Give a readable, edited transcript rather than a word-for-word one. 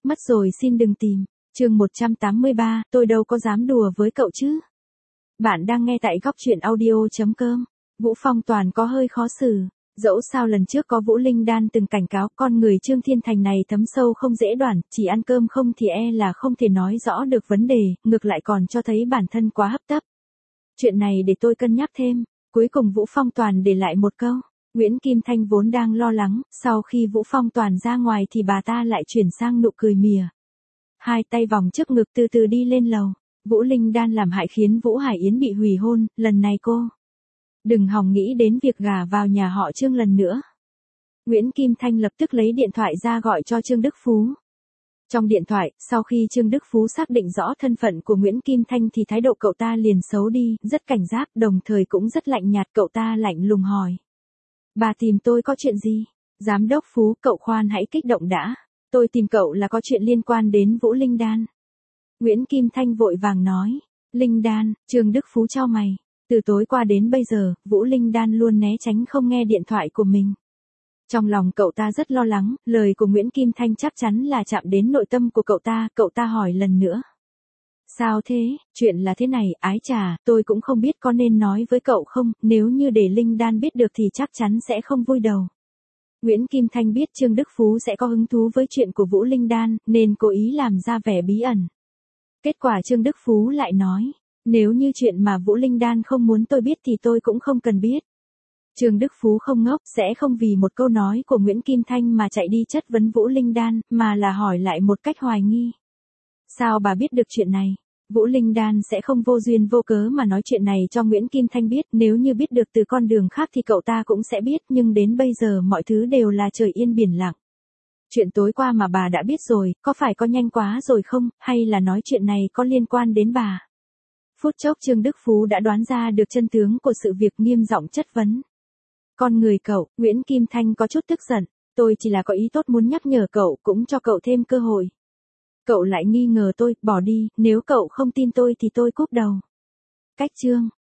Mất rồi xin đừng tìm. Chương 183, tôi đâu có dám đùa với cậu chứ. Bạn đang nghe tại goctruyện audio.com. Vũ Phong Toàn có hơi khó xử. Dẫu sao lần trước có Vũ Linh Đan từng cảnh cáo con người Trương Thiên Thành này thấm sâu không dễ đoản, chỉ ăn cơm không thì là không thể nói rõ được vấn đề, ngược lại còn cho thấy bản thân quá hấp tấp. Chuyện này để tôi cân nhắc thêm. Cuối cùng Vũ Phong Toàn để lại một câu. Nguyễn Kim Thanh vốn đang lo lắng, sau khi Vũ Phong Toàn ra ngoài thì bà ta lại chuyển sang nụ cười mỉa. Hai tay vòng trước ngực từ từ đi lên lầu. Vũ Linh Đan làm hại khiến Vũ Hải Yến bị hủy hôn, lần này cô đừng hòng nghĩ đến việc gả vào nhà họ Trương lần nữa. Nguyễn Kim Thanh lập tức lấy điện thoại ra gọi cho Trương Đức Phú. Trong điện thoại, sau khi Trương Đức Phú xác định rõ thân phận của Nguyễn Kim Thanh thì thái độ cậu ta liền xấu đi, rất cảnh giác, đồng thời cũng rất lạnh nhạt. Cậu ta lạnh lùng hỏi. Bà tìm tôi có chuyện gì? Giám đốc Phú, cậu khoan hãy kích động đã. Tôi tìm cậu là có chuyện liên quan đến Vũ Linh Đan. Nguyễn Kim Thanh vội vàng nói. Linh Đan, Trương Đức Phú chau mày. Từ tối qua đến bây giờ, Vũ Linh Đan luôn né tránh không nghe điện thoại của mình. Trong lòng cậu ta rất lo lắng, lời của Nguyễn Kim Thanh chắc chắn là chạm đến nội tâm của cậu ta hỏi lần nữa. Sao thế, chuyện là thế này, ái chà, tôi cũng không biết có nên nói với cậu không, nếu như để Linh Đan biết được thì chắc chắn sẽ không vui đầu. Nguyễn Kim Thanh biết Trương Đức Phú sẽ có hứng thú với chuyện của Vũ Linh Đan, nên cố ý làm ra vẻ bí ẩn. Kết quả Trương Đức Phú lại nói, nếu như chuyện mà Vũ Linh Đan không muốn tôi biết thì tôi cũng không cần biết. Trương Đức Phú không ngốc, sẽ không vì một câu nói của Nguyễn Kim Thanh mà chạy đi chất vấn Vũ Linh Đan, mà là hỏi lại một cách hoài nghi. Sao bà biết được chuyện này? Vũ Linh Đan sẽ không vô duyên vô cớ mà nói chuyện này cho Nguyễn Kim Thanh biết, nếu như biết được từ con đường khác thì cậu ta cũng sẽ biết, nhưng đến bây giờ mọi thứ đều là trời yên biển lặng. Chuyện tối qua mà bà đã biết rồi, có phải có nhanh quá rồi không, hay là nói chuyện này có liên quan đến bà? Phút chốc Trương Đức Phú đã đoán ra được chân tướng của sự việc, nghiêm giọng chất vấn. Con người cậu, Nguyễn Kim Thanh có chút tức giận, tôi chỉ là có ý tốt muốn nhắc nhở cậu, cũng cho cậu thêm cơ hội. Cậu lại nghi ngờ tôi, bỏ đi, nếu cậu không tin tôi thì tôi cúp đầu. Cách chương.